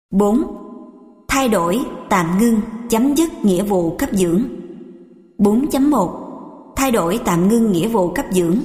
4. Thay đổi, tạm ngưng, chấm dứt nghĩa vụ cấp dưỡng. 4.1. Thay đổi, tạm ngưng nghĩa vụ cấp dưỡng.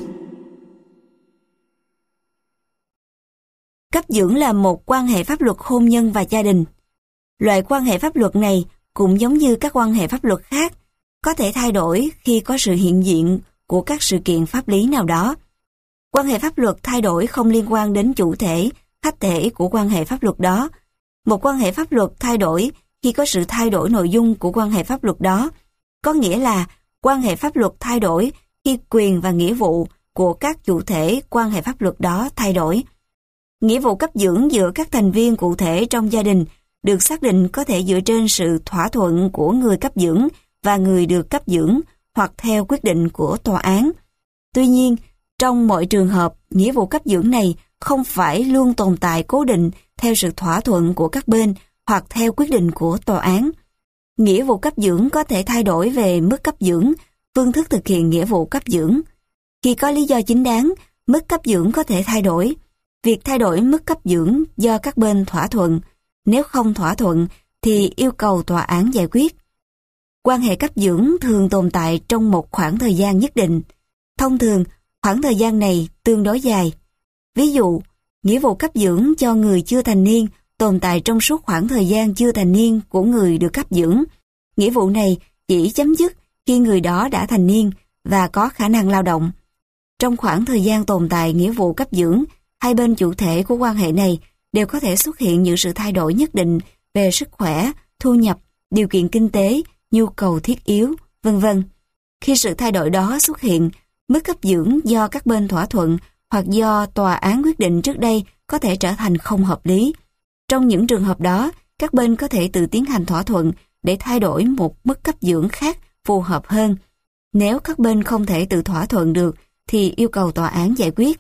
Cấp dưỡng là một quan hệ pháp luật hôn nhân và gia đình. Loại quan hệ pháp luật này cũng giống như các quan hệ pháp luật khác, có thể thay đổi khi có sự hiện diện của các sự kiện pháp lý nào đó. Quan hệ pháp luật thay đổi không liên quan đến chủ thể, khách thể của quan hệ pháp luật đó. Một quan hệ pháp luật thay đổi khi có sự thay đổi nội dung của quan hệ pháp luật đó, có nghĩa là quan hệ pháp luật thay đổi khi quyền và nghĩa vụ của các chủ thể quan hệ pháp luật đó thay đổi. Nghĩa vụ cấp dưỡng giữa các thành viên cụ thể trong gia đình được xác định có thể dựa trên sự thỏa thuận của người cấp dưỡng và người được cấp dưỡng hoặc theo quyết định của tòa án. Tuy nhiên, trong mọi trường hợp, nghĩa vụ cấp dưỡng này không phải luôn tồn tại cố định theo sự thỏa thuận của các bên hoặc theo quyết định của tòa án. Nghĩa vụ cấp dưỡng có thể thay đổi về mức cấp dưỡng, phương thức thực hiện nghĩa vụ cấp dưỡng. Khi có lý do chính đáng, mức cấp dưỡng có thể thay đổi. Việc thay đổi mức cấp dưỡng do các bên thỏa thuận. Nếu không thỏa thuận thì yêu cầu tòa án giải quyết. Quan hệ cấp dưỡng thường tồn tại trong một khoảng thời gian nhất định. Thông thường, khoảng thời gian này tương đối dài. Ví dụ, nghĩa vụ cấp dưỡng cho người chưa thành niên tồn tại trong suốt khoảng thời gian chưa thành niên của người được cấp dưỡng. Nghĩa vụ này chỉ chấm dứt khi người đó đã thành niên và có khả năng lao động. Trong khoảng thời gian tồn tại nghĩa vụ cấp dưỡng, hai bên chủ thể của quan hệ này đều có thể xuất hiện những sự thay đổi nhất định về sức khỏe, thu nhập, điều kiện kinh tế, nhu cầu thiết yếu, v.v. Khi sự thay đổi đó xuất hiện, mức cấp dưỡng do các bên thỏa thuận hoặc do tòa án quyết định trước đây có thể trở thành không hợp lý. Trong những trường hợp đó, các bên có thể tự tiến hành thỏa thuận để thay đổi một mức cấp dưỡng khác phù hợp hơn. Nếu các bên không thể tự thỏa thuận được, thì yêu cầu tòa án giải quyết.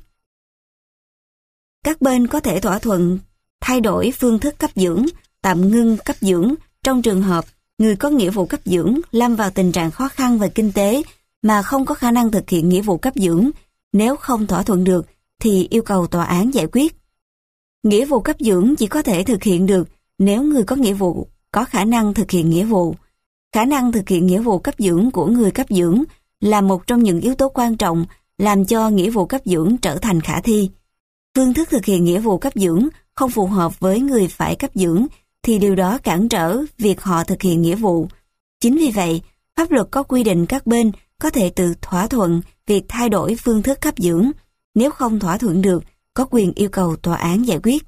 Các bên có thể thỏa thuận thay đổi phương thức cấp dưỡng, tạm ngưng cấp dưỡng trong trường hợp người có nghĩa vụ cấp dưỡng lâm vào tình trạng khó khăn về kinh tế mà không có khả năng thực hiện nghĩa vụ cấp dưỡng. Nếu không thỏa thuận được thì yêu cầu tòa án giải quyết. Nghĩa vụ cấp dưỡng chỉ có thể thực hiện được nếu người có nghĩa vụ có khả năng thực hiện nghĩa vụ. Khả năng thực hiện nghĩa vụ cấp dưỡng của người cấp dưỡng là một trong những yếu tố quan trọng làm cho nghĩa vụ cấp dưỡng trở thành khả thi. Phương thức thực hiện nghĩa vụ cấp dưỡng không phù hợp với người phải cấp dưỡng thì điều đó cản trở việc họ thực hiện nghĩa vụ. Chính vì vậy, pháp luật có quy định các bên có thể tự thỏa thuận việc thay đổi phương thức cấp dưỡng. Nếu không thỏa thuận được, có quyền yêu cầu tòa án giải quyết.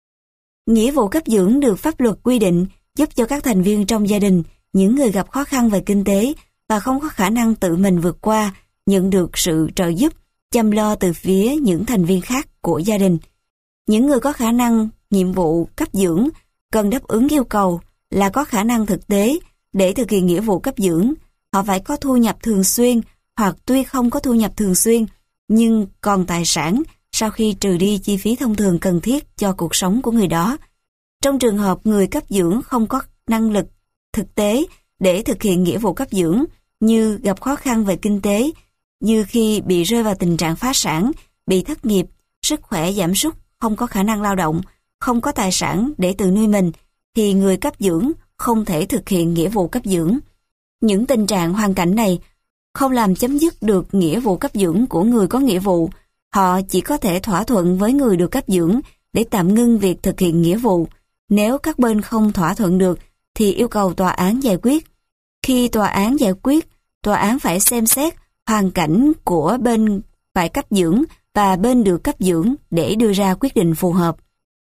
Nghĩa vụ cấp dưỡng được pháp luật quy định giúp cho các thành viên trong gia đình, những người gặp khó khăn về kinh tế và không có khả năng tự mình vượt qua, nhận được sự trợ giúp, chăm lo từ phía những thành viên khác của gia đình. Những người có khả năng nhiệm vụ cấp dưỡng cần đáp ứng yêu cầu là có khả năng thực tế để thực hiện nghĩa vụ cấp dưỡng. Họ phải có thu nhập thường xuyên hoặc tuy không có thu nhập thường xuyên nhưng còn tài sản sau khi trừ đi chi phí thông thường cần thiết cho cuộc sống của người đó. Trong trường hợp người cấp dưỡng không có năng lực thực tế để thực hiện nghĩa vụ cấp dưỡng như gặp khó khăn về kinh tế, như khi bị rơi vào tình trạng phá sản, bị thất nghiệp, sức khỏe giảm sút, không có khả năng lao động, không có tài sản để tự nuôi mình, thì người cấp dưỡng không thể thực hiện nghĩa vụ cấp dưỡng. Những tình trạng hoàn cảnh này không làm chấm dứt được nghĩa vụ cấp dưỡng của người có nghĩa vụ. Họ chỉ có thể thỏa thuận với người được cấp dưỡng để tạm ngưng việc thực hiện nghĩa vụ. Nếu các bên không thỏa thuận được thì yêu cầu tòa án giải quyết. Khi tòa án giải quyết, tòa án phải xem xét hoàn cảnh của bên phải cấp dưỡng và bên được cấp dưỡng để đưa ra quyết định phù hợp.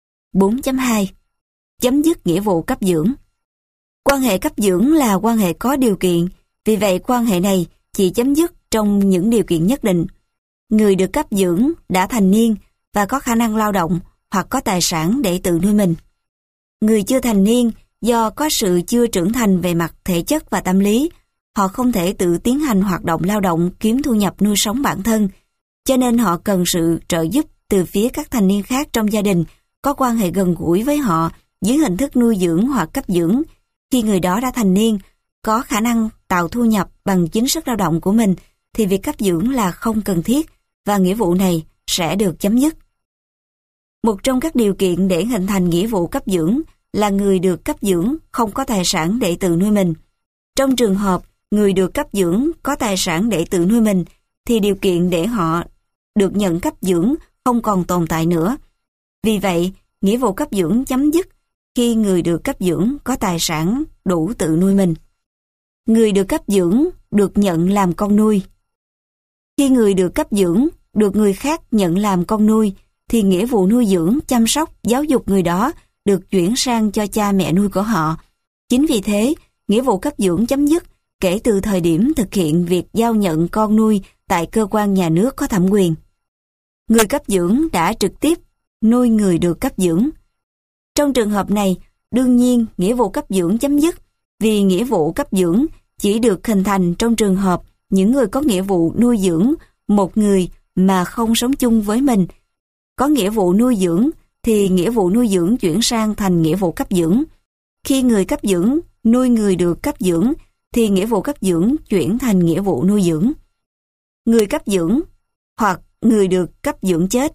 4.2. Chấm dứt nghĩa vụ cấp dưỡng. Quan hệ cấp dưỡng là quan hệ có điều kiện, vì vậy quan hệ này chỉ chấm dứt trong những điều kiện nhất định. Người được cấp dưỡng đã thành niên và có khả năng lao động hoặc có tài sản để tự nuôi mình. Người chưa thành niên do có sự chưa trưởng thành về mặt thể chất và tâm lý, họ không thể tự tiến hành hoạt động lao động kiếm thu nhập nuôi sống bản thân, cho nên họ cần sự trợ giúp từ phía các thành niên khác trong gia đình có quan hệ gần gũi với họ dưới hình thức nuôi dưỡng hoặc cấp dưỡng. Khi người đó đã thành niên, có khả năng tạo thu nhập bằng chính sức lao động của mình, thì việc cấp dưỡng là không cần thiết và nghĩa vụ này sẽ được chấm dứt. Một trong các điều kiện để hình thành nghĩa vụ cấp dưỡng là người được cấp dưỡng không có tài sản để tự nuôi mình. Trong trường hợp người được cấp dưỡng có tài sản để tự nuôi mình, thì điều kiện để họ được nhận cấp dưỡng không còn tồn tại nữa. Vì vậy, nghĩa vụ cấp dưỡng chấm dứt khi người được cấp dưỡng có tài sản đủ tự nuôi mình. Người được cấp dưỡng được nhận làm con nuôi. Khi người được cấp dưỡng được người khác nhận làm con nuôi, thì nghĩa vụ nuôi dưỡng, chăm sóc, giáo dục người đó được chuyển sang cho cha mẹ nuôi của họ. Chính vì thế, nghĩa vụ cấp dưỡng chấm dứt kể từ thời điểm thực hiện việc giao nhận con nuôi tại cơ quan nhà nước có thẩm quyền. Người cấp dưỡng đã trực tiếp nuôi người được cấp dưỡng. Trong trường hợp này, đương nhiên nghĩa vụ cấp dưỡng chấm dứt, vì nghĩa vụ cấp dưỡng chỉ được hình thành trong trường hợp những người có nghĩa vụ nuôi dưỡng một người mà không sống chung với mình có nghĩa vụ nuôi dưỡng, thì nghĩa vụ nuôi dưỡng chuyển sang thành nghĩa vụ cấp dưỡng. Khi người cấp dưỡng nuôi người được cấp dưỡng, thì nghĩa vụ cấp dưỡng chuyển thành nghĩa vụ nuôi dưỡng. Người cấp dưỡng hoặc người được cấp dưỡng chết.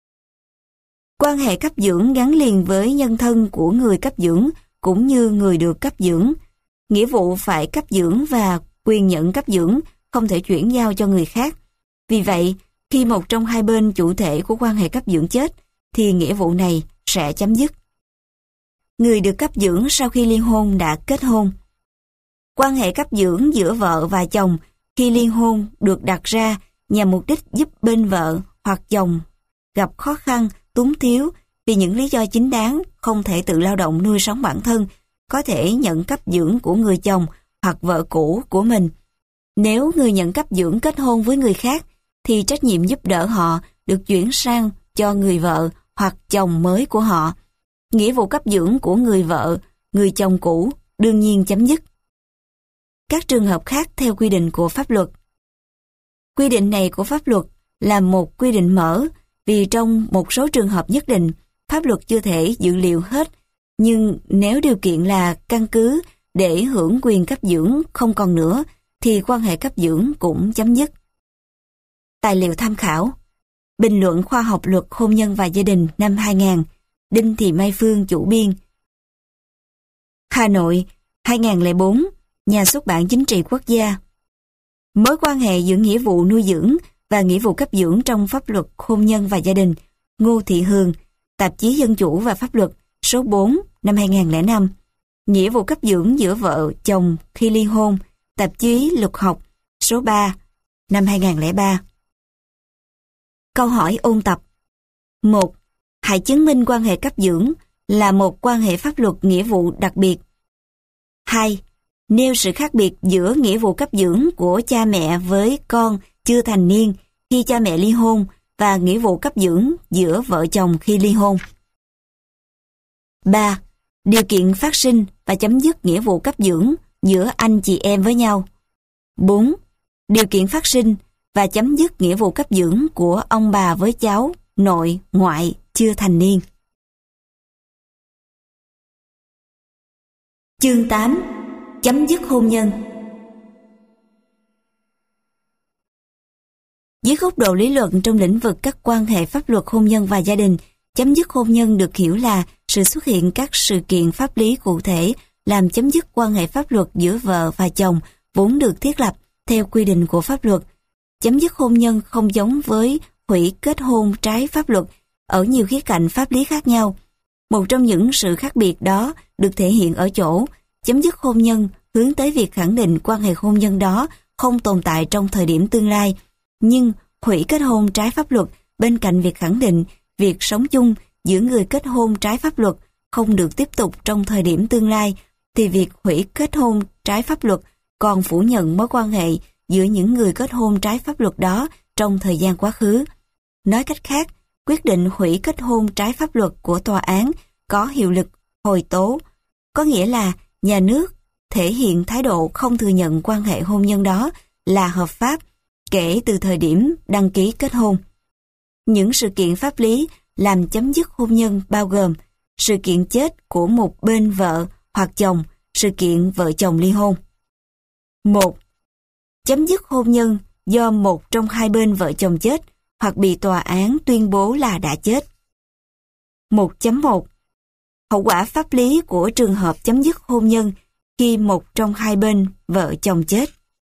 Quan hệ cấp dưỡng gắn liền với nhân thân của người cấp dưỡng cũng như người được cấp dưỡng. Nghĩa vụ phải cấp dưỡng và quyền nhận cấp dưỡng không thể chuyển giao cho người khác. Vì vậy, khi một trong hai bên chủ thể của quan hệ cấp dưỡng chết, thì nghĩa vụ này sẽ chấm dứt. Người được cấp dưỡng sau khi ly hôn đã kết hôn. Quan hệ cấp dưỡng giữa vợ và chồng khi ly hôn được đặt ra nhằm mục đích giúp bên vợ hoặc chồng gặp khó khăn, túng thiếu vì những lý do chính đáng không thể tự lao động nuôi sống bản thân, có thể nhận cấp dưỡng của người chồng hoặc vợ cũ của mình. Nếu người nhận cấp dưỡng kết hôn với người khác, thì trách nhiệm giúp đỡ họ được chuyển sang cho người vợ hoặc chồng mới của họ. Nghĩa vụ cấp dưỡng của người vợ, người chồng cũ đương nhiên chấm dứt. Các trường hợp khác theo quy định của pháp luật. Quy định này của pháp luật là một quy định mở, vì trong một số trường hợp nhất định, pháp luật chưa thể dự liệu hết, nhưng nếu điều kiện là căn cứ để hưởng quyền cấp dưỡng không còn nữa, thì quan hệ cấp dưỡng cũng chấm dứt. Tài liệu tham khảo: Bình luận khoa học luật hôn nhân và gia đình năm 2000, Đinh Thị Mai Phương chủ biên. Hà Nội, 2004, Nhà xuất bản Chính trị Quốc gia. Mối quan hệ giữa nghĩa vụ nuôi dưỡng và nghĩa vụ cấp dưỡng trong pháp luật hôn nhân và gia đình, Ngô Thị Hường, Tạp chí Dân chủ và Pháp luật, số 4, năm 2005. Nghĩa vụ cấp dưỡng giữa vợ, chồng khi ly hôn, Tạp chí Luật học, số 3, năm 2003. Câu hỏi ôn tập. 1. Hãy chứng minh quan hệ cấp dưỡng là một quan hệ pháp luật nghĩa vụ đặc biệt. 2. Nêu sự khác biệt giữa nghĩa vụ cấp dưỡng của cha mẹ với con chưa thành niên khi cha mẹ ly hôn và nghĩa vụ cấp dưỡng giữa vợ chồng khi ly hôn. 3. Điều kiện phát sinh và chấm dứt nghĩa vụ cấp dưỡng giữa anh chị em với nhau. 4. Điều kiện phát sinh và chấm dứt nghĩa vụ cấp dưỡng của ông bà với cháu, nội, ngoại chưa thành niên. Chương 8. Chấm dứt hôn nhân. Dưới góc độ lý luận trong lĩnh vực các quan hệ pháp luật hôn nhân và gia đình, chấm dứt hôn nhân được hiểu là sự xuất hiện các sự kiện pháp lý cụ thể làm chấm dứt quan hệ pháp luật giữa vợ và chồng vốn được thiết lập theo quy định của pháp luật. Chấm dứt hôn nhân không giống với hủy kết hôn trái pháp luật ở nhiều khía cạnh pháp lý khác nhau. Một trong những sự khác biệt đó được thể hiện ở chỗ chấm dứt hôn nhân hướng tới việc khẳng định quan hệ hôn nhân đó không tồn tại trong thời điểm tương lai, nhưng hủy kết hôn trái pháp luật bên cạnh việc khẳng định việc sống chung giữa người kết hôn trái pháp luật không được tiếp tục trong thời điểm tương lai, thì việc hủy kết hôn trái pháp luật còn phủ nhận mối quan hệ giữa những người kết hôn trái pháp luật đó trong thời gian quá khứ. Nói cách khác, quyết định hủy kết hôn trái pháp luật của tòa án có hiệu lực hồi tố, có nghĩa là nhà nước thể hiện thái độ không thừa nhận quan hệ hôn nhân đó là hợp pháp kể từ thời điểm đăng ký kết hôn. Những sự kiện pháp lý làm chấm dứt hôn nhân bao gồm sự kiện chết của một bên vợ hoặc chồng, sự kiện vợ chồng ly hôn. 1. Chấm dứt hôn nhân do một trong hai bên vợ chồng chết hoặc bị tòa án tuyên bố là đã chết. 1.1. Hậu quả pháp lý của trường hợp chấm dứt hôn nhân khi một trong hai bên vợ chồng chết.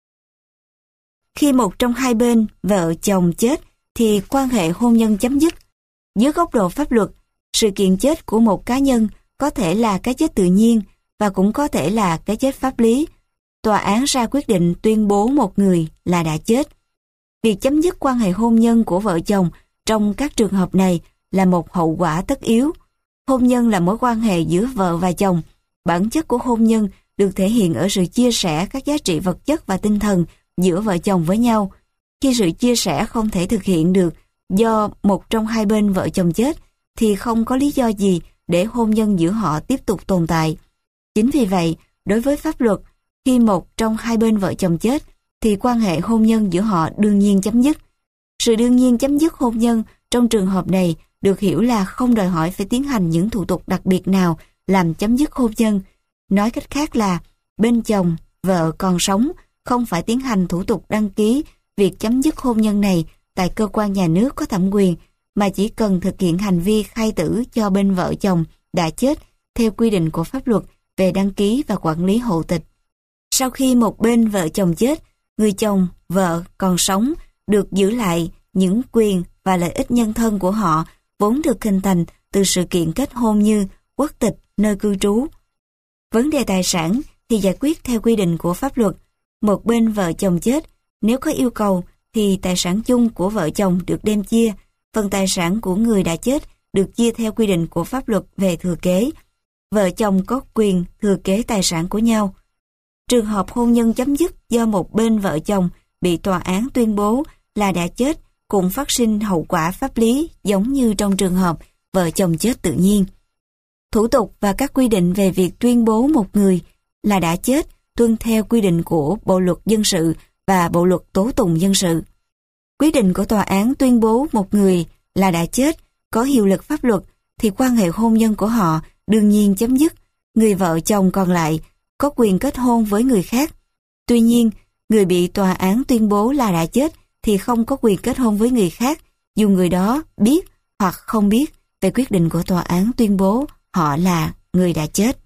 Khi một trong hai bên vợ chồng chết thì quan hệ hôn nhân chấm dứt. Dưới góc độ pháp luật, sự kiện chết của một cá nhân có thể là cái chết tự nhiên và cũng có thể là cái chết pháp lý. Tòa án ra quyết định tuyên bố một người là đã chết. Việc chấm dứt quan hệ hôn nhân của vợ chồng trong các trường hợp này là một hậu quả tất yếu. Hôn nhân là mối quan hệ giữa vợ và chồng. Bản chất của hôn nhân được thể hiện ở sự chia sẻ các giá trị vật chất và tinh thần giữa vợ chồng với nhau. Khi sự chia sẻ không thể thực hiện được do một trong hai bên vợ chồng chết, thì không có lý do gì để hôn nhân giữa họ tiếp tục tồn tại. Chính vì vậy, đối với pháp luật, khi một trong hai bên vợ chồng chết, thì quan hệ hôn nhân giữa họ đương nhiên chấm dứt. Sự đương nhiên chấm dứt hôn nhân trong trường hợp này được hiểu là không đòi hỏi phải tiến hành những thủ tục đặc biệt nào làm chấm dứt hôn nhân. Nói cách khác là, bên chồng, vợ còn sống, không phải tiến hành thủ tục đăng ký việc chấm dứt hôn nhân này tại cơ quan nhà nước có thẩm quyền, mà chỉ cần thực hiện hành vi khai tử cho bên vợ chồng đã chết theo quy định của pháp luật về đăng ký và quản lý hộ tịch. Sau khi một bên vợ chồng chết, người chồng, vợ còn sống được giữ lại những quyền và lợi ích nhân thân của họ vốn được hình thành từ sự kiện kết hôn như quốc tịch, nơi cư trú. Vấn đề tài sản thì giải quyết theo quy định của pháp luật. Một bên vợ chồng chết, nếu có yêu cầu thì tài sản chung của vợ chồng được đem chia, phần tài sản của người đã chết được chia theo quy định của pháp luật về thừa kế. Vợ chồng có quyền thừa kế tài sản của nhau. Trường hợp hôn nhân chấm dứt do một bên vợ chồng bị tòa án tuyên bố là đã chết cũng phát sinh hậu quả pháp lý giống như trong trường hợp vợ chồng chết tự nhiên. Thủ tục và các quy định về việc tuyên bố một người là đã chết tuân theo quy định của Bộ luật dân sự và Bộ luật tố tụng dân sự. Quyết định của tòa án tuyên bố một người là đã chết có hiệu lực pháp luật thì quan hệ hôn nhân của họ đương nhiên chấm dứt. Người vợ chồng còn lại có quyền kết hôn với người khác. Tuy nhiên, người bị tòa án tuyên bố là đã chết thì không có quyền kết hôn với người khác dù người đó biết hoặc không biết về quyết định của tòa án tuyên bố họ là người đã chết.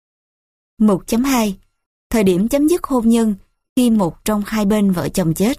1.2. Thời điểm chấm dứt hôn nhân khi một trong hai bên vợ chồng chết.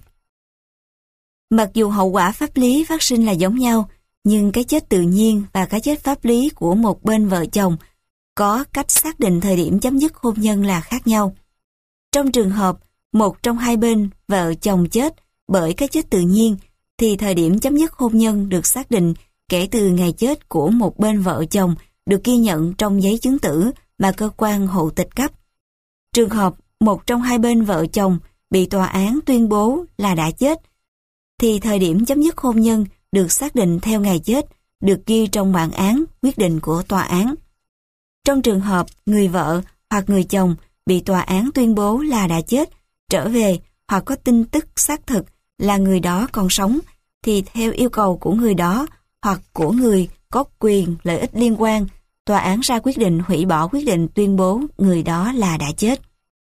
Mặc dù hậu quả pháp lý phát sinh là giống nhau, nhưng cái chết tự nhiên và cái chết pháp lý của một bên vợ chồng có cách xác định thời điểm chấm dứt hôn nhân là khác nhau. Trong trường hợp một trong hai bên vợ chồng chết bởi cái chết tự nhiên, thì thời điểm chấm dứt hôn nhân được xác định kể từ ngày chết của một bên vợ chồng được ghi nhận trong giấy chứng tử mà cơ quan hộ tịch cấp. Trường hợp một trong hai bên vợ chồng bị tòa án tuyên bố là đã chết, thì thời điểm chấm dứt hôn nhân được xác định theo ngày chết, được ghi trong bản án quyết định của tòa án. Trong trường hợp người vợ hoặc người chồng bị tòa án tuyên bố là đã chết, trở về hoặc có tin tức xác thực là người đó còn sống, thì theo yêu cầu của người đó hoặc của người có quyền lợi ích liên quan, tòa án ra quyết định hủy bỏ quyết định tuyên bố người đó là đã chết.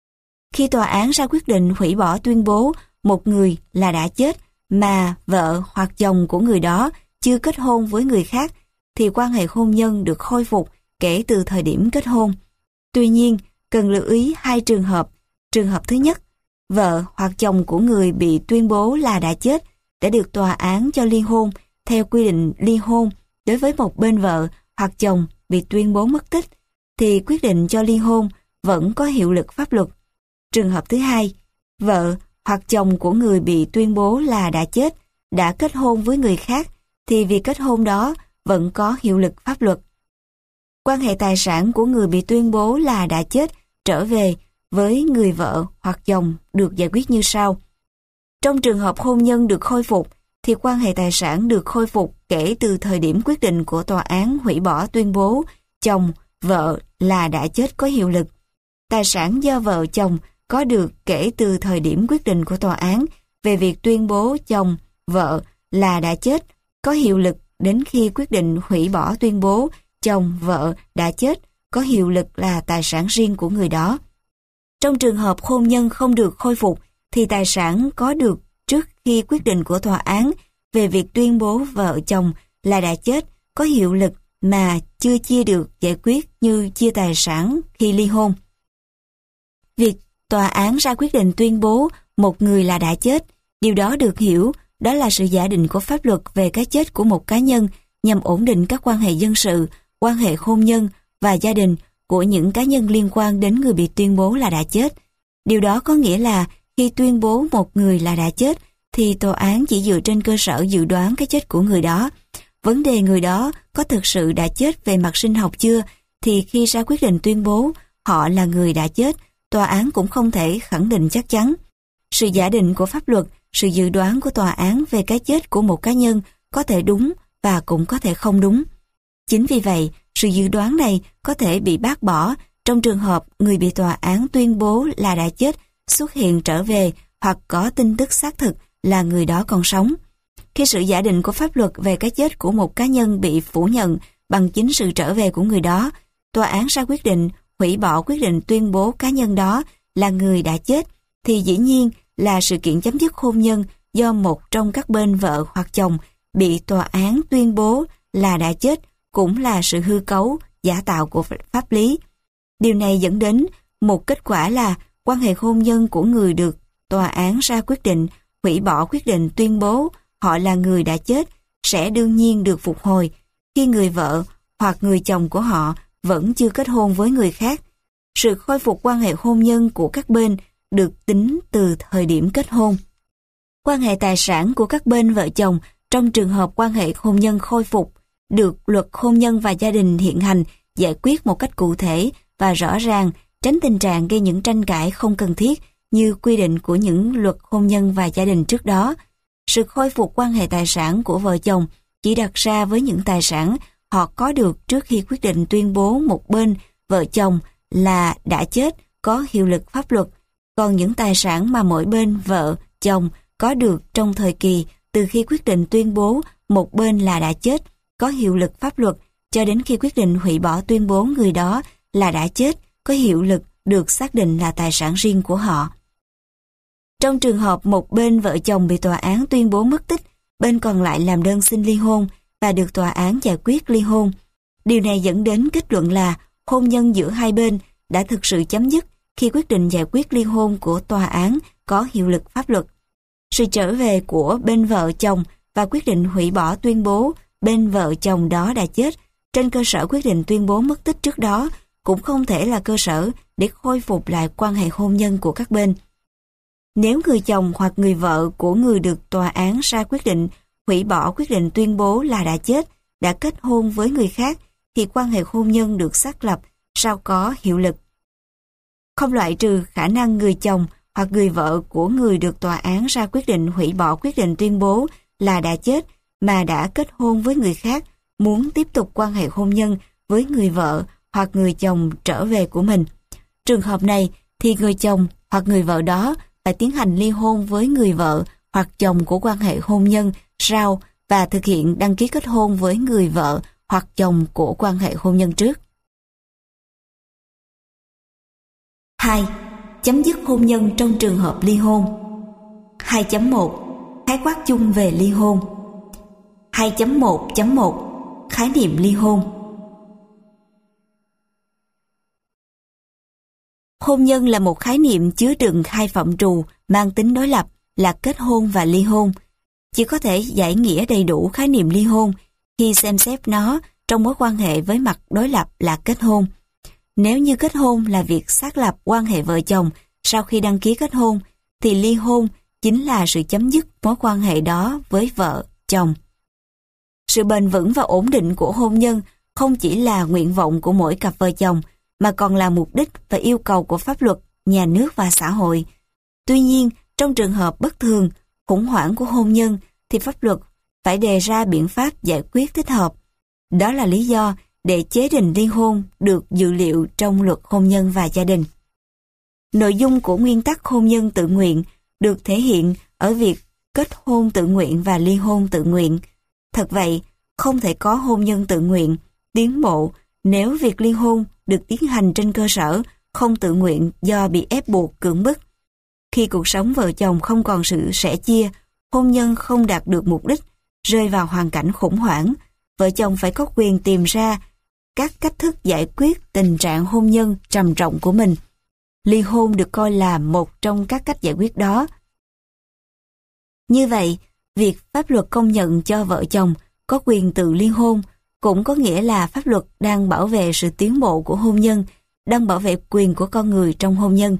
Khi tòa án ra quyết định hủy bỏ tuyên bố một người là đã chết mà vợ hoặc chồng của người đó chưa kết hôn với người khác, thì quan hệ hôn nhân được khôi phục kể từ thời điểm kết hôn. Tuy nhiên, cần lưu ý hai trường hợp. Trường hợp thứ nhất, vợ hoặc chồng của người bị tuyên bố là đã chết đã được tòa án cho ly hôn theo quy định ly hôn đối với một bên vợ hoặc chồng bị tuyên bố mất tích, thì quyết định cho ly hôn vẫn có hiệu lực pháp luật. Trường hợp thứ hai, vợ hoặc chồng của người bị tuyên bố là đã chết đã kết hôn với người khác, thì việc kết hôn đó vẫn có hiệu lực pháp luật. Quan hệ tài sản của người bị tuyên bố là đã chết trở về với người vợ hoặc chồng được giải quyết như sau. Trong trường hợp hôn nhân được khôi phục, thì quan hệ tài sản được khôi phục kể từ thời điểm quyết định của tòa án hủy bỏ tuyên bố chồng, vợ là đã chết có hiệu lực. Tài sản do vợ chồng có được kể từ thời điểm quyết định của tòa án về việc tuyên bố chồng, vợ là đã chết có hiệu lực đến khi quyết định hủy bỏ tuyên bố chồng, vợ đã chết có hiệu lực là tài sản riêng của người đó. Trong trường hợp hôn nhân không được khôi phục, thì tài sản có được trước khi quyết định của tòa án về việc tuyên bố vợ chồng là đã chết có hiệu lực mà chưa chia được giải quyết như chia tài sản khi ly hôn. Việc tòa án ra quyết định tuyên bố một người là đã chết, điều đó được hiểu đó là sự giả định của pháp luật về cái chết của một cá nhân nhằm ổn định các quan hệ dân sự, quan hệ hôn nhân và gia đình của những cá nhân liên quan đến người bị tuyên bố là đã chết. Điều đó có nghĩa là khi tuyên bố một người là đã chết thì tòa án chỉ dựa trên cơ sở dự đoán cái chết của người đó. Vấn đề người đó có thực sự đã chết về mặt sinh học chưa thì khi ra quyết định tuyên bố họ là người đã chết, tòa án cũng không thể khẳng định chắc chắn. Sự giả định của pháp luật, sự dự đoán của tòa án về cái chết của một cá nhân có thể đúng và cũng có thể không đúng. Chính vì vậy, sự dự đoán này có thể bị bác bỏ trong trường hợp người bị tòa án tuyên bố là đã chết xuất hiện trở về hoặc có tin tức xác thực là người đó còn sống. Khi sự giả định của pháp luật về cái chết của một cá nhân bị phủ nhận bằng chính sự trở về của người đó, tòa án ra quyết định hủy bỏ quyết định tuyên bố cá nhân đó là người đã chết, thì dĩ nhiên là sự kiện chấm dứt hôn nhân do một trong các bên vợ hoặc chồng bị tòa án tuyên bố là đã chết cũng là sự hư cấu, giả tạo của pháp lý. Điều này dẫn đến một kết quả là quan hệ hôn nhân của người được tòa án ra quyết định hủy bỏ quyết định tuyên bố họ là người đã chết sẽ đương nhiên được phục hồi khi người vợ hoặc người chồng của họ vẫn chưa kết hôn với người khác. Sự khôi phục quan hệ hôn nhân của các bên được tính từ thời điểm kết hôn. Quan hệ tài sản của các bên vợ chồng trong trường hợp quan hệ hôn nhân khôi phục được luật hôn nhân và gia đình hiện hành giải quyết một cách cụ thể và rõ ràng, tránh tình trạng gây những tranh cãi không cần thiết như quy định của những luật hôn nhân và gia đình trước đó. Sự khôi phục quan hệ tài sản của vợ chồng chỉ đặt ra với những tài sản họ có được trước khi quyết định tuyên bố một bên vợ chồng là đã chết có hiệu lực pháp luật, còn những tài sản mà mỗi bên vợ chồng có được trong thời kỳ từ khi quyết định tuyên bố một bên là đã chết có hiệu lực pháp luật cho đến khi quyết định hủy bỏ tuyên bố người đó là đã chết có hiệu lực được xác định là tài sản riêng của họ. Trong trường hợp một bên vợ chồng bị tòa án tuyên bố mất tích, bên còn lại làm đơn xin ly hôn và được tòa án giải quyết ly hôn. Điều này dẫn đến kết luận là hôn nhân giữa hai bên đã thực sự chấm dứt khi quyết định giải quyết ly hôn của tòa án có hiệu lực pháp luật. Sự trở về của bên vợ chồng và quyết định hủy bỏ tuyên bố bên vợ chồng đó đã chết trên cơ sở quyết định tuyên bố mất tích trước đó cũng không thể là cơ sở để khôi phục lại quan hệ hôn nhân của các bên. Nếu người chồng hoặc người vợ của người được tòa án ra quyết định hủy bỏ quyết định tuyên bố là đã chết, đã kết hôn với người khác, thì quan hệ hôn nhân được xác lập sao có hiệu lực. Không loại trừ khả năng người chồng hoặc người vợ của người được tòa án ra quyết định hủy bỏ quyết định tuyên bố là đã chết mà đã kết hôn với người khác, muốn tiếp tục quan hệ hôn nhân với người vợ hoặc người chồng trở về của mình. Trường hợp này thì người chồng hoặc người vợ đó phải tiến hành ly hôn với người vợ hoặc chồng của quan hệ hôn nhân sau và thực hiện đăng ký kết hôn với người vợ hoặc chồng của quan hệ hôn nhân trước. 2. Chấm dứt hôn nhân trong trường hợp ly hôn. 2.1 Khái quát chung về ly hôn. 2.1.1 Khái niệm ly hôn. Hôn nhân là một khái niệm chứa đựng hai phạm trù mang tính đối lập là kết hôn và ly hôn. Chỉ có thể giải nghĩa đầy đủ khái niệm ly hôn khi xem xét nó trong mối quan hệ với mặt đối lập là kết hôn. Nếu như kết hôn là việc xác lập quan hệ vợ chồng sau khi đăng ký kết hôn, thì ly hôn chính là sự chấm dứt mối quan hệ đó với vợ, chồng. Sự bền vững và ổn định của hôn nhân không chỉ là nguyện vọng của mỗi cặp vợ chồng, mà còn là mục đích và yêu cầu của pháp luật, nhà nước và xã hội. Tuy nhiên, trong trường hợp bất thường, khủng hoảng của hôn nhân, thì pháp luật phải đề ra biện pháp giải quyết thích hợp. Đó là lý do để chế định ly hôn được dự liệu trong luật hôn nhân và gia đình. Nội dung của nguyên tắc hôn nhân tự nguyện được thể hiện ở việc kết hôn tự nguyện và ly hôn tự nguyện. Thật vậy, không thể có hôn nhân tự nguyện, tiến bộ nếu việc ly hôn được tiến hành trên cơ sở không tự nguyện do bị ép buộc cưỡng bức. Khi cuộc sống vợ chồng không còn sự sẻ chia, hôn nhân không đạt được mục đích, rơi vào hoàn cảnh khủng hoảng, vợ chồng phải có quyền tìm ra các cách thức giải quyết tình trạng hôn nhân trầm trọng của mình. Ly hôn được coi là một trong các cách giải quyết đó. Như vậy, việc pháp luật công nhận cho vợ chồng có quyền tự ly hôn cũng có nghĩa là pháp luật đang bảo vệ sự tiến bộ của hôn nhân, đang bảo vệ quyền của con người trong hôn nhân.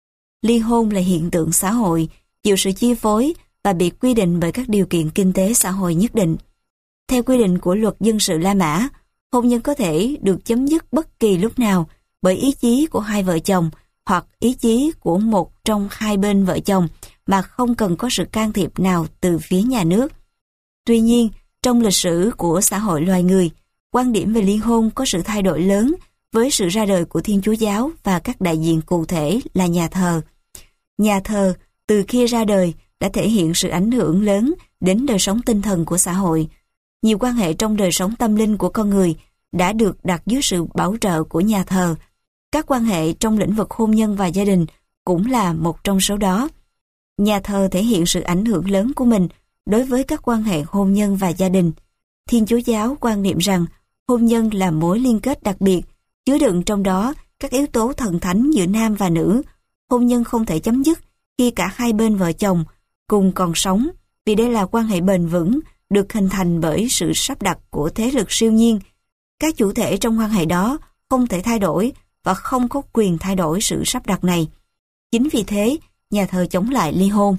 Ly hôn là hiện tượng xã hội, chịu sự chi phối và bị quy định bởi các điều kiện kinh tế xã hội nhất định. Theo quy định của luật dân sự La Mã, hôn nhân có thể được chấm dứt bất kỳ lúc nào bởi ý chí của hai vợ chồng hoặc ý chí của một trong hai bên vợ chồng mà không cần có sự can thiệp nào từ phía nhà nước. Tuy nhiên, trong lịch sử của xã hội loài người, quan điểm về ly hôn có sự thay đổi lớn với sự ra đời của Thiên Chúa Giáo và các đại diện cụ thể là nhà thờ. Nhà thờ từ khi ra đời đã thể hiện sự ảnh hưởng lớn đến đời sống tinh thần của xã hội. Nhiều quan hệ trong đời sống tâm linh của con người đã được đặt dưới sự bảo trợ của nhà thờ. Các quan hệ trong lĩnh vực hôn nhân và gia đình cũng là một trong số đó. Nhà thờ thể hiện sự ảnh hưởng lớn của mình đối với các quan hệ hôn nhân và gia đình. Thiên Chúa Giáo quan niệm rằng hôn nhân là mối liên kết đặc biệt, chứa đựng trong đó các yếu tố thần thánh giữa nam và nữ. Hôn nhân không thể chấm dứt khi cả hai bên vợ chồng cùng còn sống, vì đây là quan hệ bền vững, được hình thành bởi sự sắp đặt của thế lực siêu nhiên. Các chủ thể trong quan hệ đó không thể thay đổi và không có quyền thay đổi sự sắp đặt này. Chính vì thế, nhà thờ chống lại ly hôn.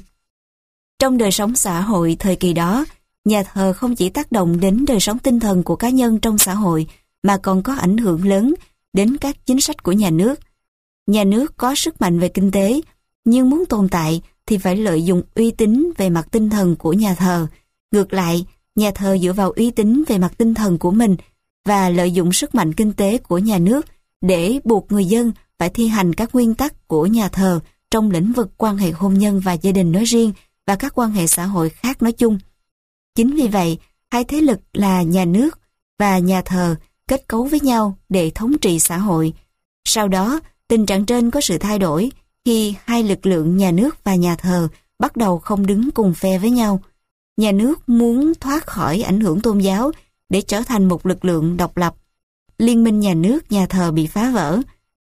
Trong đời sống xã hội thời kỳ đó, nhà thờ không chỉ tác động đến đời sống tinh thần của cá nhân trong xã hội, mà còn có ảnh hưởng lớn đến các chính sách của nhà nước. Nhà nước có sức mạnh về kinh tế, nhưng muốn tồn tại thì phải lợi dụng uy tín về mặt tinh thần của nhà thờ. Ngược lại, nhà thờ dựa vào uy tín về mặt tinh thần của mình và lợi dụng sức mạnh kinh tế của nhà nước để buộc người dân phải thi hành các nguyên tắc của nhà thờ trong lĩnh vực quan hệ hôn nhân và gia đình nói riêng và các quan hệ xã hội khác nói chung. Chính vì vậy, hai thế lực là nhà nước và nhà thờ kết cấu với nhau để thống trị xã hội. Sau đó, tình trạng trên có sự thay đổi khi hai lực lượng nhà nước và nhà thờ bắt đầu không đứng cùng phe với nhau. Nhà nước muốn thoát khỏi ảnh hưởng tôn giáo để trở thành một lực lượng độc lập. Liên minh nhà nước nhà thờ bị phá vỡ.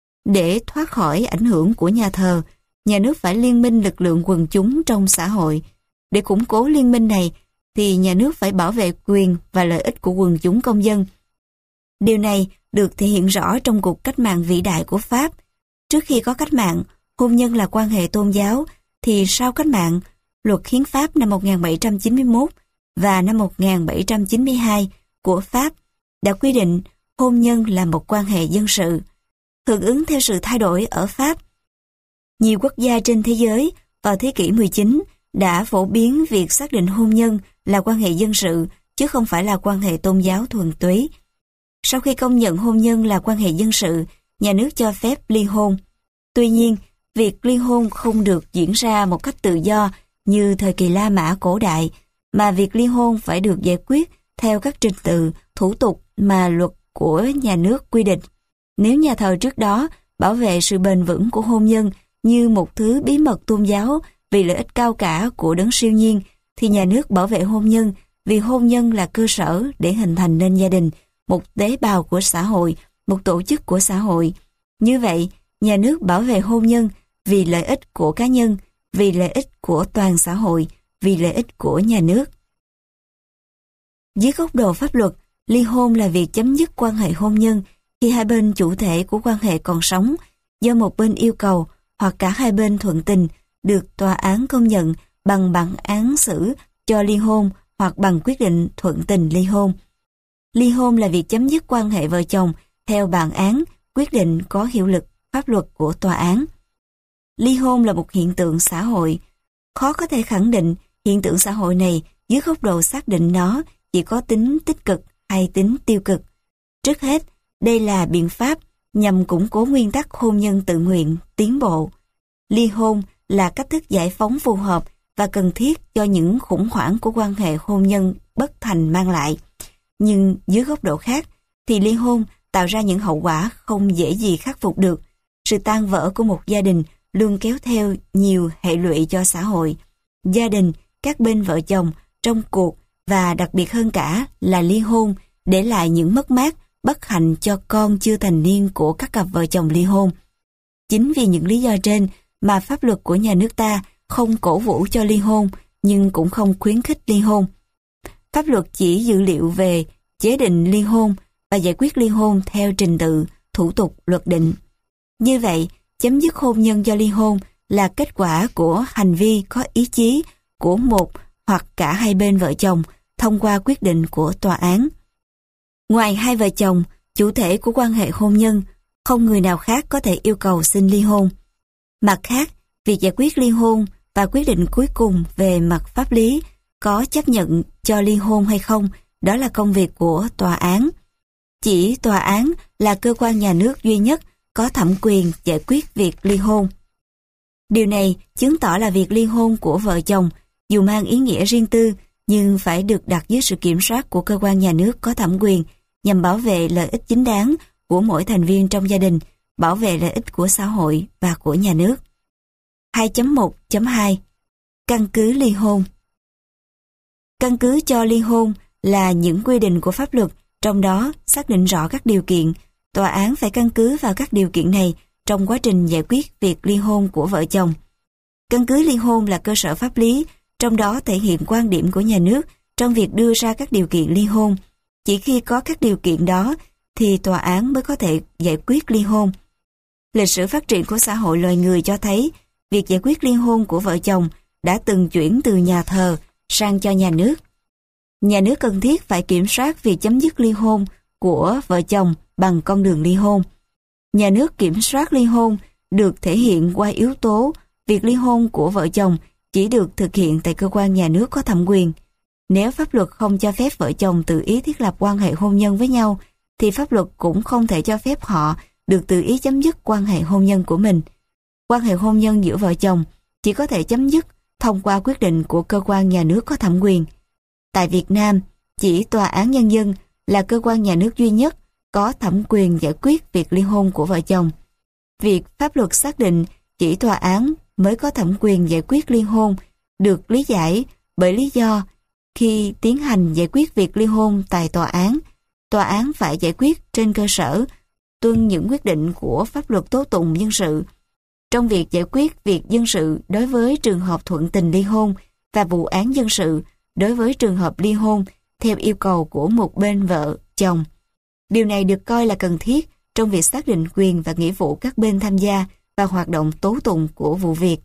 Để thoát khỏi ảnh hưởng của nhà thờ, nhà nước phải liên minh lực lượng quần chúng trong xã hội. Để củng cố liên minh này, thì nhà nước phải bảo vệ quyền và lợi ích của quần chúng công dân. Điều này được thể hiện rõ trong cuộc cách mạng vĩ đại của Pháp. Trước khi có cách mạng, hôn nhân là quan hệ tôn giáo, thì sau cách mạng, luật hiến pháp năm 1791 và năm 1792 của Pháp đã quy định hôn nhân là một quan hệ dân sự. Hưởng ứng theo sự thay đổi ở Pháp, nhiều quốc gia trên thế giới vào thế kỷ 19 đã phổ biến việc xác định hôn nhân là quan hệ dân sự chứ không phải là quan hệ tôn giáo thuần túy. Sau khi công nhận hôn nhân là quan hệ dân sự, nhà nước cho phép ly hôn. Tuy nhiên, việc ly hôn không được diễn ra một cách tự do như thời kỳ La Mã cổ đại, mà việc ly hôn phải được giải quyết theo các trình tự, thủ tục mà luật của nhà nước quy định. Nếu nhà thờ trước đó bảo vệ sự bền vững của hôn nhân như một thứ bí mật tôn giáo vì lợi ích cao cả của đấng siêu nhiên, thì nhà nước bảo vệ hôn nhân vì hôn nhân là cơ sở để hình thành nên gia đình, một tế bào của xã hội, một tổ chức của xã hội. Như vậy, nhà nước bảo vệ hôn nhân vì lợi ích của cá nhân, vì lợi ích của toàn xã hội, vì lợi ích của nhà nước. Dưới góc độ pháp luật, ly hôn là việc chấm dứt quan hệ hôn nhân khi hai bên chủ thể của quan hệ còn sống, do một bên yêu cầu hoặc cả hai bên thuận tình, được tòa án công nhận bằng bản án xử cho ly hôn hoặc bằng quyết định thuận tình ly hôn. Ly hôn là việc chấm dứt quan hệ vợ chồng theo bản án, quyết định có hiệu lực pháp luật của tòa án. Ly hôn là một hiện tượng xã hội. Khó có thể khẳng định hiện tượng xã hội này dưới góc độ xác định nó chỉ có tính tích cực hay tính tiêu cực. Trước hết, đây là biện pháp nhằm củng cố nguyên tắc hôn nhân tự nguyện, tiến bộ. Ly hôn là cách thức giải phóng phù hợp và cần thiết cho những khủng hoảng của quan hệ hôn nhân bất thành mang lại. Nhưng dưới góc độ khác, thì ly hôn tạo ra những hậu quả không dễ gì khắc phục được. Sự tan vỡ của một gia đình luôn kéo theo nhiều hệ lụy cho xã hội. Gia đình, các bên vợ chồng trong cuộc và đặc biệt hơn cả là ly hôn để lại những mất mát, bất hạnh cho con chưa thành niên của các cặp vợ chồng ly hôn. Chính vì những lý do trên mà pháp luật của nhà nước ta không cổ vũ cho ly hôn, nhưng cũng không khuyến khích ly hôn. Pháp luật chỉ dữ liệu về chế định ly hôn và giải quyết ly hôn theo trình tự, thủ tục luật định. Như vậy, chấm dứt hôn nhân do ly hôn là kết quả của hành vi có ý chí của một hoặc cả hai bên vợ chồng thông qua quyết định của tòa án. Ngoài hai vợ chồng, chủ thể của quan hệ hôn nhân, không người nào khác có thể yêu cầu xin ly hôn. Mặt khác, việc giải quyết ly hôn và quyết định cuối cùng về mặt pháp lý có chấp nhận cho ly hôn hay không, đó là công việc của tòa án. Chỉ tòa án là cơ quan nhà nước duy nhất có thẩm quyền giải quyết việc ly hôn. Điều này chứng tỏ là việc ly hôn của vợ chồng, dù mang ý nghĩa riêng tư, nhưng phải được đặt dưới sự kiểm soát của cơ quan nhà nước có thẩm quyền, nhằm bảo vệ lợi ích chính đáng của mỗi thành viên trong gia đình, bảo vệ lợi ích của xã hội và của nhà nước. 2.1.2 Căn cứ ly hôn. Căn cứ cho ly hôn là những quy định của pháp luật, trong đó xác định rõ các điều kiện. Tòa án phải căn cứ vào các điều kiện này trong quá trình giải quyết việc ly hôn của vợ chồng. Căn cứ ly hôn là cơ sở pháp lý, trong đó thể hiện quan điểm của nhà nước trong việc đưa ra các điều kiện ly hôn. Chỉ khi có các điều kiện đó thì tòa án mới có thể giải quyết ly hôn. Lịch sử phát triển của xã hội loài người cho thấy việc giải quyết ly hôn của vợ chồng đã từng chuyển từ nhà thờ sang cho nhà nước. Nhà nước cần thiết phải kiểm soát việc chấm dứt ly hôn của vợ chồng bằng con đường ly hôn. Nhà nước kiểm soát ly hôn được thể hiện qua yếu tố việc ly hôn của vợ chồng chỉ được thực hiện tại cơ quan nhà nước có thẩm quyền. Nếu pháp luật không cho phép vợ chồng tự ý thiết lập quan hệ hôn nhân với nhau, thì pháp luật cũng không thể cho phép họ được tự ý chấm dứt quan hệ hôn nhân của mình. Quan hệ hôn nhân giữa vợ chồng chỉ có thể chấm dứt thông qua quyết định của cơ quan nhà nước có thẩm quyền. Tại Việt Nam, chỉ Tòa án Nhân dân là cơ quan nhà nước duy nhất có thẩm quyền giải quyết việc ly hôn của vợ chồng. Việc pháp luật xác định chỉ tòa án mới có thẩm quyền giải quyết ly hôn được lý giải bởi lý do khi tiến hành giải quyết việc ly hôn tại tòa án phải giải quyết trên cơ sở tuân những quyết định của pháp luật tố tụng dân sự. Trong việc giải quyết việc dân sự đối với trường hợp thuận tình ly hôn và vụ án dân sự đối với trường hợp ly hôn theo yêu cầu của một bên vợ, chồng. Điều này được coi là cần thiết trong việc xác định quyền và nghĩa vụ các bên tham gia vào hoạt động tố tụng của vụ việc.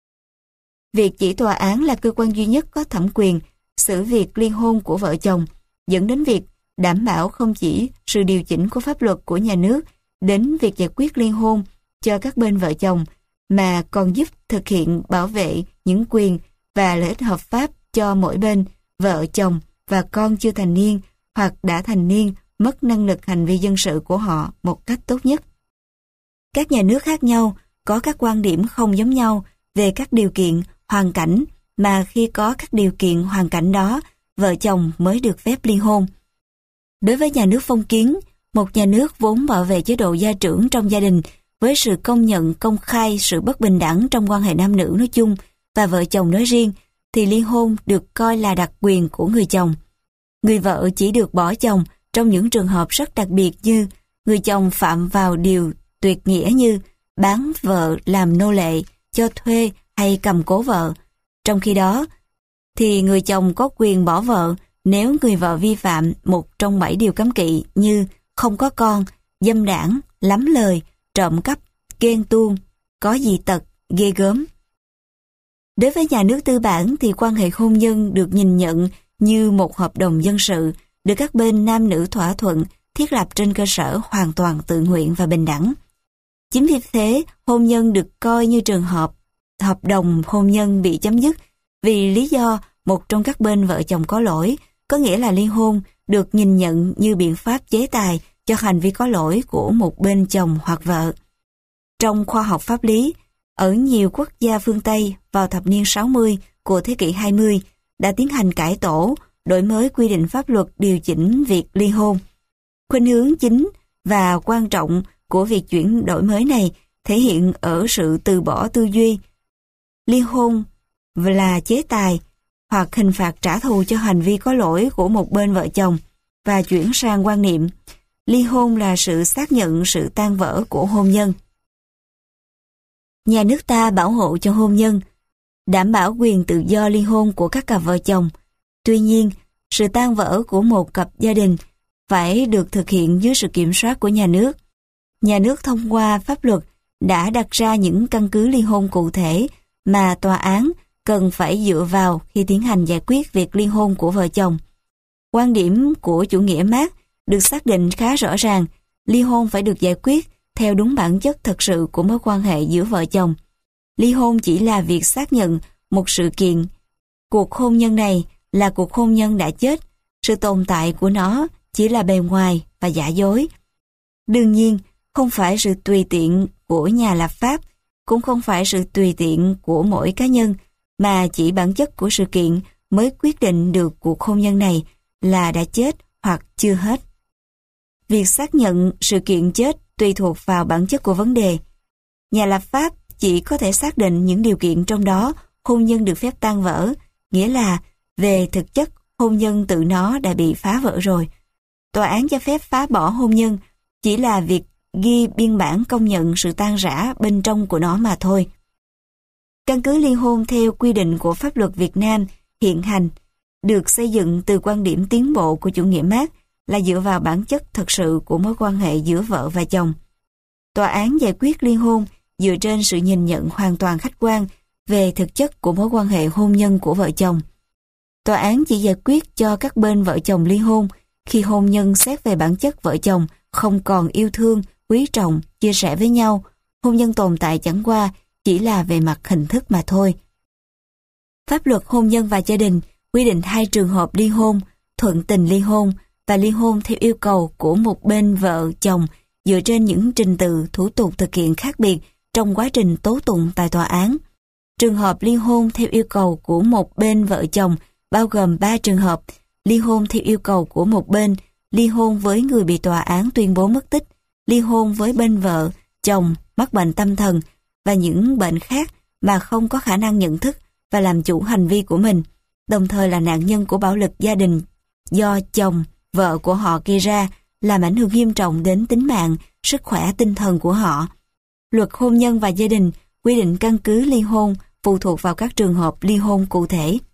Việc chỉ tòa án là cơ quan duy nhất có thẩm quyền xử việc ly hôn của vợ chồng dẫn đến việc đảm bảo không chỉ sự điều chỉnh của pháp luật của nhà nước đến việc giải quyết ly hôn cho các bên vợ chồng, mà còn giúp thực hiện bảo vệ những quyền và lợi ích hợp pháp cho mỗi bên, vợ chồng và con chưa thành niên hoặc đã thành niên mất năng lực hành vi dân sự của họ một cách tốt nhất. Các nhà nước khác nhau có các quan điểm không giống nhau về các điều kiện, hoàn cảnh mà khi có các điều kiện hoàn cảnh đó, vợ chồng mới được phép ly hôn. Đối với nhà nước phong kiến, một nhà nước vốn bảo vệ chế độ gia trưởng trong gia đình với sự công nhận công khai sự bất bình đẳng trong quan hệ nam nữ nói chung và vợ chồng nói riêng, thì ly hôn được coi là đặc quyền của người chồng. Người vợ chỉ được bỏ chồng trong những trường hợp rất đặc biệt như người chồng phạm vào điều tuyệt nghĩa như bán vợ làm nô lệ, cho thuê hay cầm cố vợ. Trong khi đó, thì người chồng có quyền bỏ vợ nếu người vợ vi phạm một trong 7 điều cấm kỵ như không có con, dâm đãng, lắm lời, trộm cắp, ghen tuông, có dị tật, ghê gớm. Đối với nhà nước tư bản thì quan hệ hôn nhân được nhìn nhận như một hợp đồng dân sự được các bên nam nữ thỏa thuận thiết lập trên cơ sở hoàn toàn tự nguyện và bình đẳng. Chính vì thế, hôn nhân được coi như trường hợp hợp đồng hôn nhân bị chấm dứt vì lý do một trong các bên vợ chồng có lỗi, có nghĩa là ly hôn được nhìn nhận như biện pháp chế tài cho hành vi có lỗi của một bên chồng hoặc vợ. Trong khoa học pháp lý, ở nhiều quốc gia phương Tây vào thập niên 60 của thế kỷ 20 đã tiến hành cải tổ, đổi mới quy định pháp luật điều chỉnh việc ly hôn. Khuynh hướng chính và quan trọng của việc chuyển đổi mới này thể hiện ở sự từ bỏ tư duy ly hôn là chế tài hoặc hình phạt trả thù cho hành vi có lỗi của một bên vợ chồng. và chuyển sang quan niệm ly hôn là sự xác nhận sự tan vỡ của hôn nhân. Nhà nước ta bảo hộ cho hôn nhân, đảm bảo quyền tự do ly hôn của các cặp vợ chồng. Tuy nhiên, sự tan vỡ của một cặp gia đình phải được thực hiện dưới sự kiểm soát của nhà nước. Nhà nước thông qua pháp luật đã đặt ra những căn cứ ly hôn cụ thể mà tòa án cần phải dựa vào khi tiến hành giải quyết việc ly hôn của vợ chồng. Quan điểm của chủ nghĩa Mác được xác định khá rõ ràng, ly hôn phải được giải quyết theo đúng bản chất thật sự của mối quan hệ giữa vợ chồng. Ly hôn chỉ là việc xác nhận một sự kiện. Cuộc hôn nhân này là cuộc hôn nhân đã chết, sự tồn tại của nó chỉ là bề ngoài và giả dối. Đương nhiên, không phải sự tùy tiện của nhà lập pháp, cũng không phải sự tùy tiện của mỗi cá nhân, mà chỉ bản chất của sự kiện mới quyết định được cuộc hôn nhân này là đã chết hoặc chưa hết. Việc xác nhận sự kiện chết tùy thuộc vào bản chất của vấn đề. Nhà lập pháp chỉ có thể xác định những điều kiện trong đó hôn nhân được phép tan vỡ, nghĩa là về thực chất hôn nhân tự nó đã bị phá vỡ rồi. Tòa án cho phép phá bỏ hôn nhân chỉ là việc ghi biên bản công nhận sự tan rã bên trong của nó mà thôi. Căn cứ ly hôn theo quy định của pháp luật Việt Nam hiện hành được xây dựng từ quan điểm tiến bộ của chủ nghĩa Mác là dựa vào bản chất thật sự của mối quan hệ giữa vợ và chồng. Tòa án giải quyết ly hôn dựa trên sự nhìn nhận hoàn toàn khách quan về thực chất của mối quan hệ hôn nhân của vợ chồng. Tòa án chỉ giải quyết cho các bên vợ chồng ly hôn khi hôn nhân xét về bản chất vợ chồng không còn yêu thương, quý trọng, chia sẻ với nhau. Hôn nhân tồn tại chẳng qua chỉ là về mặt hình thức mà thôi. Pháp luật hôn nhân và gia đình quy định hai trường hợp ly hôn, thuận tình ly hôn và ly hôn theo yêu cầu của một bên vợ chồng dựa trên những trình tự thủ tục thực hiện khác biệt trong quá trình tố tụng tại tòa án. Trường hợp ly hôn theo yêu cầu của một bên vợ chồng bao gồm 3 trường hợp: ly hôn theo yêu cầu của một bên, ly hôn với người bị tòa án tuyên bố mất tích, ly hôn với bên vợ, chồng mắc bệnh tâm thần và những bệnh khác mà không có khả năng nhận thức và làm chủ hành vi của mình, đồng thời là nạn nhân của bạo lực gia đình do chồng, vợ của họ gây ra, làm ảnh hưởng nghiêm trọng đến tính mạng, sức khỏe tinh thần của họ. Luật hôn nhân và gia đình quy định căn cứ ly hôn phụ thuộc vào các trường hợp ly hôn cụ thể.